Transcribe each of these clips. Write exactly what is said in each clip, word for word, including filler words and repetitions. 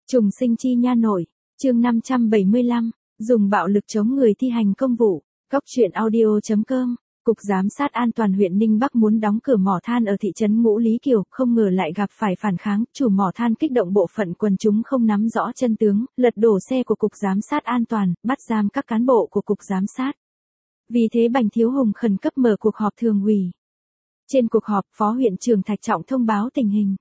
Trùng sinh chi nha nội, chương năm trăm bảy mươi lăm, dùng bạo lực chống người thi hành công vụ, góc truyện audio chấm com. Cục Giám sát An toàn huyện Ninh Bắc muốn đóng cửa mỏ than ở thị trấn Ngũ Lý Kiều, không ngờ lại gặp phải phản kháng, chủ mỏ than kích động bộ phận quần chúng không nắm rõ chân tướng, lật đổ xe của Cục Giám sát An toàn, bắt giam các cán bộ của Cục Giám sát. Vì thế Bành Thiếu Hùng khẩn cấp mở cuộc họp thường ủy. Trên cuộc họp, Phó huyện trưởng Thạch Trọng thông báo tình hình.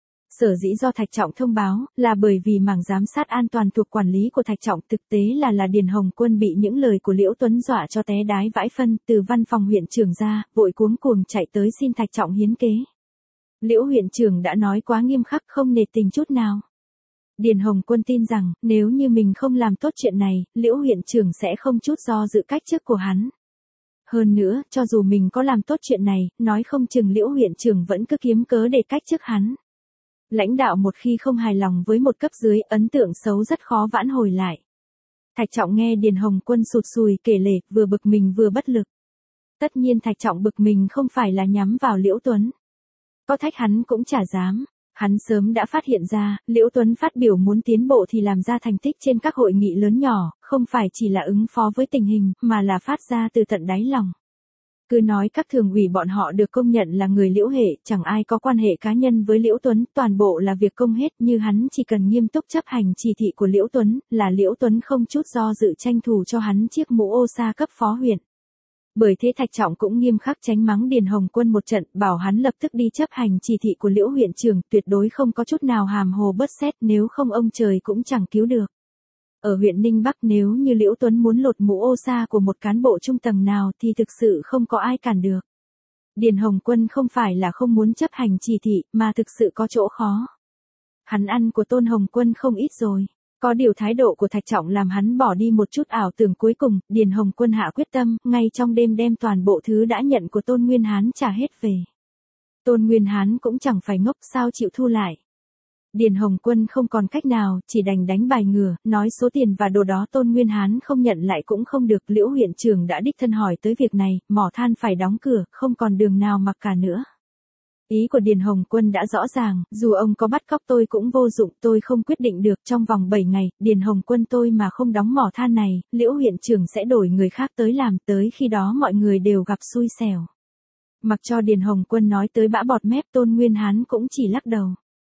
Sở dĩ do Thạch Trọng thông báo, là bởi vì mảng giám sát an toàn thuộc quản lý của Thạch Trọng thực tế là là Điền Hồng Quân bị những lời của Liễu Tuấn dọa cho té đái vãi phân, từ văn phòng huyện trưởng ra, vội cuống cuồng chạy tới xin Thạch Trọng hiến kế. Liễu huyện trưởng đã nói quá nghiêm khắc không nể tình chút nào. Điền Hồng Quân tin rằng, nếu như mình không làm tốt chuyện này, Liễu huyện trưởng sẽ không chút do dự cách chức của hắn. Hơn nữa, cho dù mình có làm tốt chuyện này, nói không chừng Liễu huyện trưởng vẫn cứ kiếm cớ để cách chức hắn. Lãnh đạo một khi không hài lòng với một cấp dưới, ấn tượng xấu rất khó vãn hồi lại. Thạch Trọng nghe Điền Hồng Quân sụt sùi kể lể, vừa bực mình vừa bất lực. Tất nhiên Thạch Trọng bực mình không phải là nhắm vào Liễu Tuấn. Có thách hắn cũng chả dám. Hắn sớm đã phát hiện ra, Liễu Tuấn phát biểu muốn tiến bộ thì làm ra thành tích trên các hội nghị lớn nhỏ, không phải chỉ là ứng phó với tình hình, mà là phát ra từ tận đáy lòng. Cứ nói các thường ủy bọn họ được công nhận là người Liễu hệ, chẳng ai có quan hệ cá nhân với Liễu Tuấn, toàn bộ là việc công hết, như hắn chỉ cần nghiêm túc chấp hành chỉ thị của Liễu Tuấn, là Liễu Tuấn không chút do dự tranh thủ cho hắn chiếc mũ ô sa cấp phó huyện. Bởi thế Thạch Trọng cũng nghiêm khắc tránh mắng Điền Hồng Quân một trận, bảo hắn lập tức đi chấp hành chỉ thị của Liễu huyện trưởng, tuyệt đối không có chút nào hàm hồ bớt xét, nếu không ông trời cũng chẳng cứu được. Ở huyện Ninh Bắc, nếu như Liễu Tuấn muốn lột mũ ô sa của một cán bộ trung tầng nào thì thực sự không có ai cản được. Điền Hồng Quân không phải là không muốn chấp hành chỉ thị, mà thực sự có chỗ khó. Hắn ăn của Tôn Hồng Quân không ít rồi. Có điều thái độ của Thạch Trọng làm hắn bỏ đi một chút ảo tưởng. Cuối cùng, Điền Hồng Quân hạ quyết tâm, ngay trong đêm đem toàn bộ thứ đã nhận của Tôn Nguyên Hán trả hết về. Tôn Nguyên Hán cũng chẳng phải ngốc sao chịu thu lại. Điền Hồng Quân không còn cách nào, chỉ đành đánh bài ngửa, nói số tiền và đồ đó Tôn Nguyên Hán không nhận lại cũng không được. Liễu huyện trưởng đã đích thân hỏi tới việc này, mỏ than phải đóng cửa, không còn đường nào mặc cả nữa. Ý của Điền Hồng Quân đã rõ ràng, dù ông có bắt cóc tôi cũng vô dụng, tôi không quyết định được. Trong vòng bảy ngày, Điền Hồng Quân tôi mà không đóng mỏ than này, Liễu huyện trưởng sẽ đổi người khác tới làm, tới khi đó mọi người đều gặp xui xẻo. Mặc cho Điền Hồng Quân nói tới bã bọt mép, Tôn Nguyên Hán cũng chỉ lắc đầu.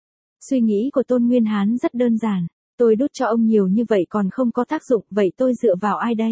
Suy nghĩ của Tôn Nguyên Hán rất đơn giản, tôi đút cho ông nhiều như vậy còn không có tác dụng, vậy tôi dựa vào ai đây?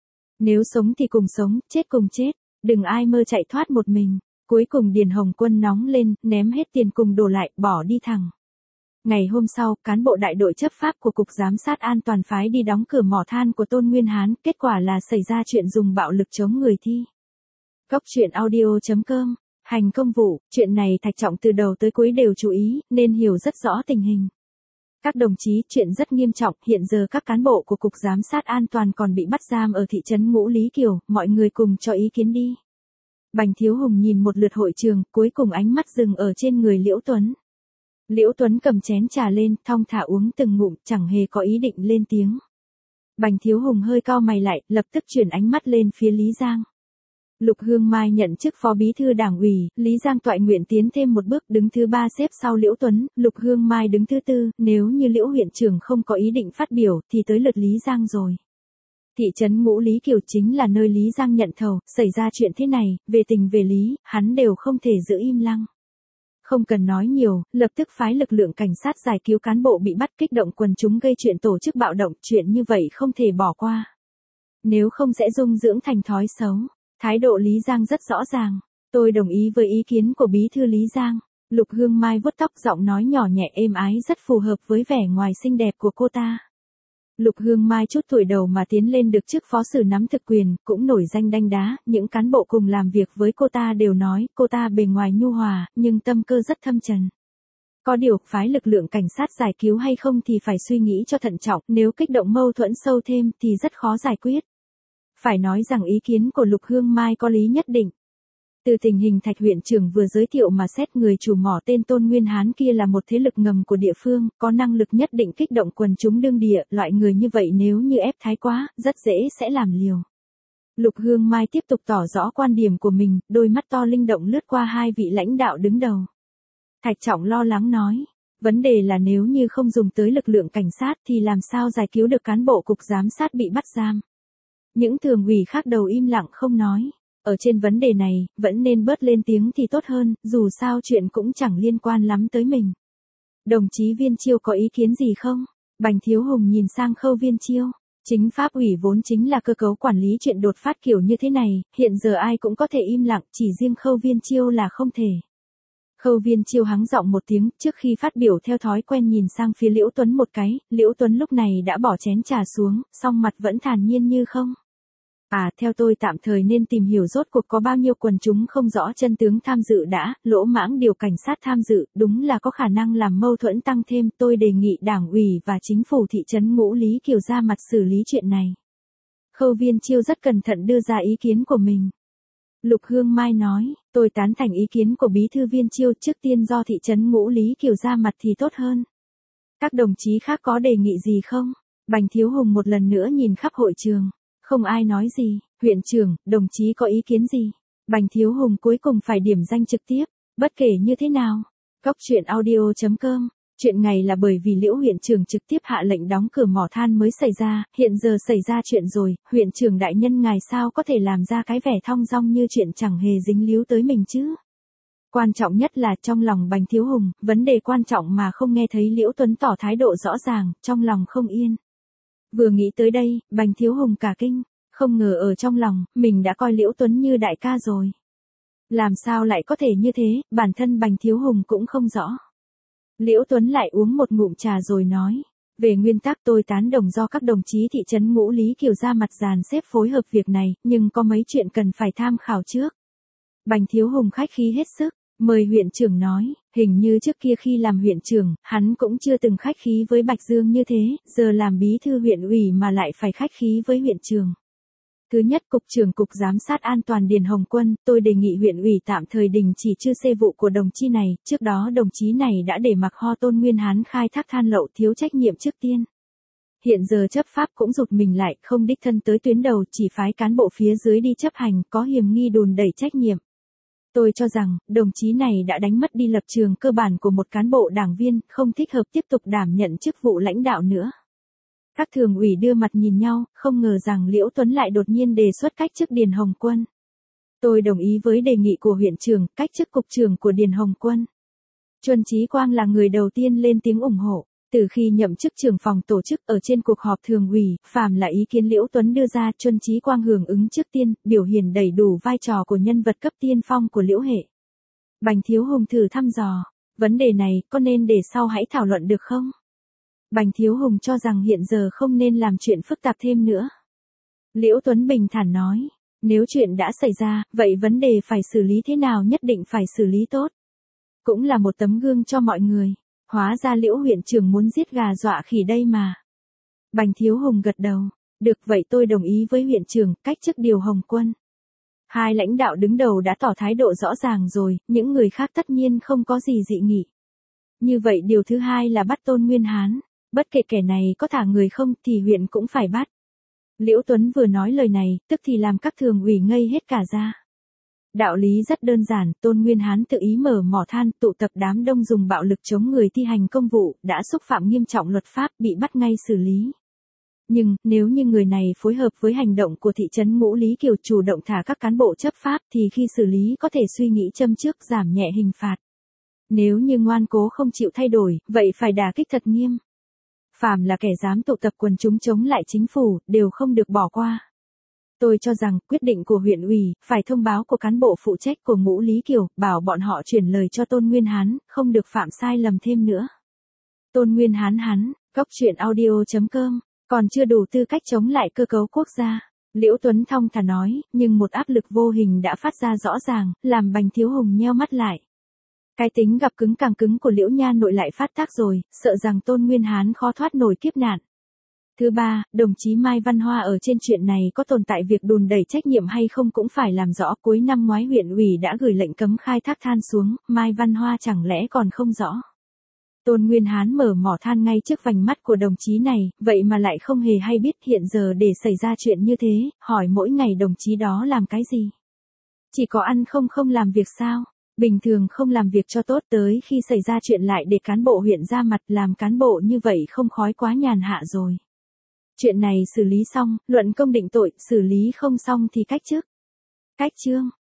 Nếu sống thì cùng sống, chết cùng chết, đừng ai mơ chạy thoát một mình. Cuối cùng Điền Hồng Quân nóng lên, ném hết tiền cùng đồ lại, bỏ đi thẳng. Ngày hôm sau, cán bộ đại đội chấp pháp của Cục Giám sát An toàn phái đi đóng cửa mỏ than của Tôn Nguyên Hán, kết quả là xảy ra chuyện dùng bạo lực chống người thi. Góc truyện audio chấm com. Hành công vụ, chuyện này Thạch Trọng từ đầu tới cuối đều chú ý, nên hiểu rất rõ tình hình. Các đồng chí, chuyện rất nghiêm trọng, hiện giờ các cán bộ của Cục Giám sát An toàn còn bị bắt giam ở thị trấn Ngũ Lý Kiều, mọi người cùng cho ý kiến đi. Bành Thiếu Hùng nhìn một lượt hội trường, cuối cùng ánh mắt dừng ở trên người Liễu Tuấn. Liễu Tuấn cầm chén trà lên, thong thả uống từng ngụm, chẳng hề có ý định lên tiếng. Bành Thiếu Hùng hơi cau mày lại, lập tức chuyển ánh mắt lên phía Lý Giang. Lục Hương Mai nhận chức phó bí thư đảng ủy, Lý Giang toại nguyện tiến thêm một bước, đứng thứ ba xếp sau Liễu Tuấn, Lục Hương Mai đứng thứ tư, nếu như Liễu huyện trưởng không có ý định phát biểu thì tới lượt Lý Giang rồi. Thị trấn Ngũ Lý Kiều chính là nơi Lý Giang nhận thầu, xảy ra chuyện thế này, về tình về lý, hắn đều không thể giữ im lặng. Không cần nói nhiều, lập tức phái lực lượng cảnh sát giải cứu cán bộ bị bắt, kích động quần chúng gây chuyện tổ chức bạo động, chuyện như vậy không thể bỏ qua. Nếu không sẽ dung dưỡng thành thói xấu. Thái độ Lý Giang rất rõ ràng. Tôi đồng ý với ý kiến của bí thư Lý Giang. Lục Hương Mai vuốt tóc, giọng nói nhỏ nhẹ êm ái, rất phù hợp với vẻ ngoài xinh đẹp của cô ta. Lục Hương Mai chút tuổi đầu mà tiến lên được chức phó sử nắm thực quyền, cũng nổi danh đanh đá, những cán bộ cùng làm việc với cô ta đều nói, cô ta bề ngoài nhu hòa, nhưng tâm cơ rất thâm trầm. Có điều, phái lực lượng cảnh sát giải cứu hay không thì phải suy nghĩ cho thận trọng, nếu kích động mâu thuẫn sâu thêm thì rất khó giải quyết. Phải nói rằng ý kiến của Lục Hương Mai có lý nhất định. Từ tình hình Thạch huyện trưởng vừa giới thiệu mà xét, người chủ mỏ tên Tôn Nguyên Hán kia là một thế lực ngầm của địa phương, có năng lực nhất định kích động quần chúng đương địa, loại người như vậy nếu như ép thái quá, rất dễ sẽ làm liều. Lục Hương Mai tiếp tục tỏ rõ quan điểm của mình, đôi mắt to linh động lướt qua hai vị lãnh đạo đứng đầu. Thạch Trọng lo lắng nói, Vấn đề là nếu như không dùng tới lực lượng cảnh sát thì làm sao giải cứu được cán bộ cục giám sát bị bắt giam. Những thường ủy khác đầu im lặng không nói. Ở trên vấn đề này, vẫn nên bớt lên tiếng thì tốt hơn, dù sao chuyện cũng chẳng liên quan lắm tới mình. Đồng chí Viên Chiêu có ý kiến gì không? Bành Thiếu Hùng nhìn sang Khâu Viên Chiêu. Chính pháp ủy vốn chính là cơ cấu quản lý chuyện đột phát kiểu như thế này, hiện giờ ai cũng có thể im lặng, chỉ riêng Khâu Viên Chiêu là không thể. Khâu Viên Chiêu hắng giọng một tiếng, trước khi phát biểu theo thói quen nhìn sang phía Liễu Tuấn một cái, Liễu Tuấn lúc này đã bỏ chén trà xuống, song mặt vẫn thản nhiên như không. À, theo tôi tạm thời nên tìm hiểu rốt cuộc có bao nhiêu quần chúng không rõ chân tướng tham dự đã, lỗ mãng điều cảnh sát tham dự, đúng là có khả năng làm mâu thuẫn tăng thêm, tôi đề nghị Đảng ủy và chính phủ thị trấn Ngũ Lý Kiều ra mặt xử lý chuyện này. Khâu Viên Chiêu rất cẩn thận đưa ra ý kiến của mình. Lục Hương Mai nói, tôi tán thành ý kiến của Bí thư Viên Chiêu, trước tiên do thị trấn Ngũ Lý Kiều ra mặt thì tốt hơn. Các đồng chí khác có đề nghị gì không? Bành Thiếu Hùng một lần nữa nhìn khắp hội trường. Không ai nói gì, huyện trưởng, đồng chí có ý kiến gì? Bành Thiếu Hùng cuối cùng phải điểm danh trực tiếp, bất kể như thế nào. Cóc truyện audio chấm com. Chuyện này là bởi vì Liễu huyện trưởng trực tiếp hạ lệnh đóng cửa mỏ than mới xảy ra, hiện giờ xảy ra chuyện rồi, huyện trưởng đại nhân ngài sao có thể làm ra cái vẻ thong dong như chuyện chẳng hề dính líu tới mình chứ? Quan trọng nhất là trong lòng Bành Thiếu Hùng, vấn đề quan trọng mà không nghe thấy Liễu Tuấn tỏ thái độ rõ ràng, trong lòng không yên. Vừa nghĩ tới đây, Bành Thiếu Hùng cả kinh, không ngờ ở trong lòng, mình đã coi Liễu Tuấn như đại ca rồi. Làm sao lại có thể như thế, bản thân Bành Thiếu Hùng cũng không rõ. Liễu Tuấn lại uống một ngụm trà rồi nói, về nguyên tắc tôi tán đồng do các đồng chí thị trấn Ngũ Lý Kiều ra mặt dàn xếp phối hợp việc này, nhưng có mấy chuyện cần phải tham khảo trước. Bành Thiếu Hùng khách khí hết sức, mời huyện trưởng nói, hình như trước kia khi làm huyện trưởng, hắn cũng chưa từng khách khí với Bạch Dương như thế, giờ làm bí thư huyện ủy mà lại phải khách khí với huyện trưởng. Thứ nhất, Cục trưởng Cục Giám sát An toàn Điền Hồng Quân, tôi đề nghị huyện ủy tạm thời đình chỉ chư xê vụ của đồng chí này, trước đó đồng chí này đã để mặc Ho Tôn Nguyên Hán khai thác than lậu thiếu trách nhiệm trước tiên. Hiện giờ chấp pháp cũng rụt mình lại, không đích thân tới tuyến đầu, chỉ phái cán bộ phía dưới đi chấp hành, có hiềm nghi đùn đẩy trách nhiệm. Tôi cho rằng, đồng chí này đã đánh mất đi lập trường cơ bản của một cán bộ đảng viên, không thích hợp tiếp tục đảm nhận chức vụ lãnh đạo nữa. Các thường ủy đưa mặt nhìn nhau, không ngờ rằng Liễu Tuấn lại đột nhiên đề xuất cách chức Điền Hồng Quân. Tôi đồng ý với đề nghị của huyện trưởng, cách chức cục trưởng của Điền Hồng Quân. Chuân Chí Quang là người đầu tiên lên tiếng ủng hộ. Từ khi nhậm chức trưởng phòng tổ chức ở trên cuộc họp thường ủy, phàm là ý kiến Liễu Tuấn đưa ra, Chuân Chí Quang hưởng ứng trước tiên, biểu hiện đầy đủ vai trò của nhân vật cấp tiên phong của Liễu hệ. Bành Thiếu Hùng thử thăm dò, vấn đề này có nên để sau hãy thảo luận được không? Bành Thiếu Hùng cho rằng hiện giờ không nên làm chuyện phức tạp thêm nữa. Liễu Tuấn bình thản nói, nếu chuyện đã xảy ra, vậy vấn đề phải xử lý thế nào nhất định phải xử lý tốt. Cũng là một tấm gương cho mọi người. Hóa ra Liễu huyện trưởng muốn giết gà dọa khỉ đây mà. Bành Thiếu Hùng gật đầu, được vậy tôi đồng ý với huyện trưởng, cách chức điều Hồng Quân. Hai lãnh đạo đứng đầu đã tỏ thái độ rõ ràng rồi, những người khác tất nhiên không có gì dị nghị. Như vậy điều thứ hai là bắt Tôn Nguyên Hán, bất kể kẻ này có thả người không thì huyện cũng phải bắt. Liễu Tuấn vừa nói lời này, tức thì làm các thường ủy ngây hết cả ra. Đạo lý rất đơn giản, Tôn Nguyên Hán tự ý mở mỏ than, tụ tập đám đông dùng bạo lực chống người thi hành công vụ, đã xúc phạm nghiêm trọng luật pháp, bị bắt ngay xử lý. Nhưng, nếu như người này phối hợp với hành động của thị trấn Ngũ Lý Kiều chủ động thả các cán bộ chấp pháp thì khi xử lý có thể suy nghĩ châm trước giảm nhẹ hình phạt. Nếu như ngoan cố không chịu thay đổi, vậy phải đả kích thật nghiêm. Phàm là kẻ dám tụ tập quần chúng chống lại chính phủ, đều không được bỏ qua. Tôi cho rằng, quyết định của huyện ủy, phải thông báo của cán bộ phụ trách của Ngũ Lý Kiều, bảo bọn họ chuyển lời cho Tôn Nguyên Hán, không được phạm sai lầm thêm nữa. Tôn Nguyên Hán hắn, cóc truyện audio chấm com, còn chưa đủ tư cách chống lại cơ cấu quốc gia. Liễu Tuấn thong thả nói, nhưng một áp lực vô hình đã phát ra rõ ràng, làm Bành Thiếu Hùng nheo mắt lại. Cái tính gặp cứng càng cứng của Liễu Nha nội lại phát tác rồi, sợ rằng Tôn Nguyên Hán khó thoát nổi kiếp nạn. Thứ ba, đồng chí Mai Văn Hoa ở trên chuyện này có tồn tại việc đùn đẩy trách nhiệm hay không cũng phải làm rõ. Cuối năm ngoái huyện ủy đã gửi lệnh cấm khai thác than xuống, Mai Văn Hoa chẳng lẽ còn không rõ. Tôn Nguyên Hán mở mỏ than ngay trước vành mắt của đồng chí này, vậy mà lại không hề hay biết. Hiện giờ để xảy ra chuyện như thế, hỏi mỗi ngày đồng chí đó làm cái gì? Chỉ có ăn không không làm việc sao? Bình thường không làm việc cho tốt tới khi xảy ra chuyện lại để cán bộ huyện ra mặt, làm cán bộ như vậy không khói quá nhàn hạ rồi. Chuyện này xử lý xong, luận công định tội, xử lý không xong thì cách chức. Cách chương.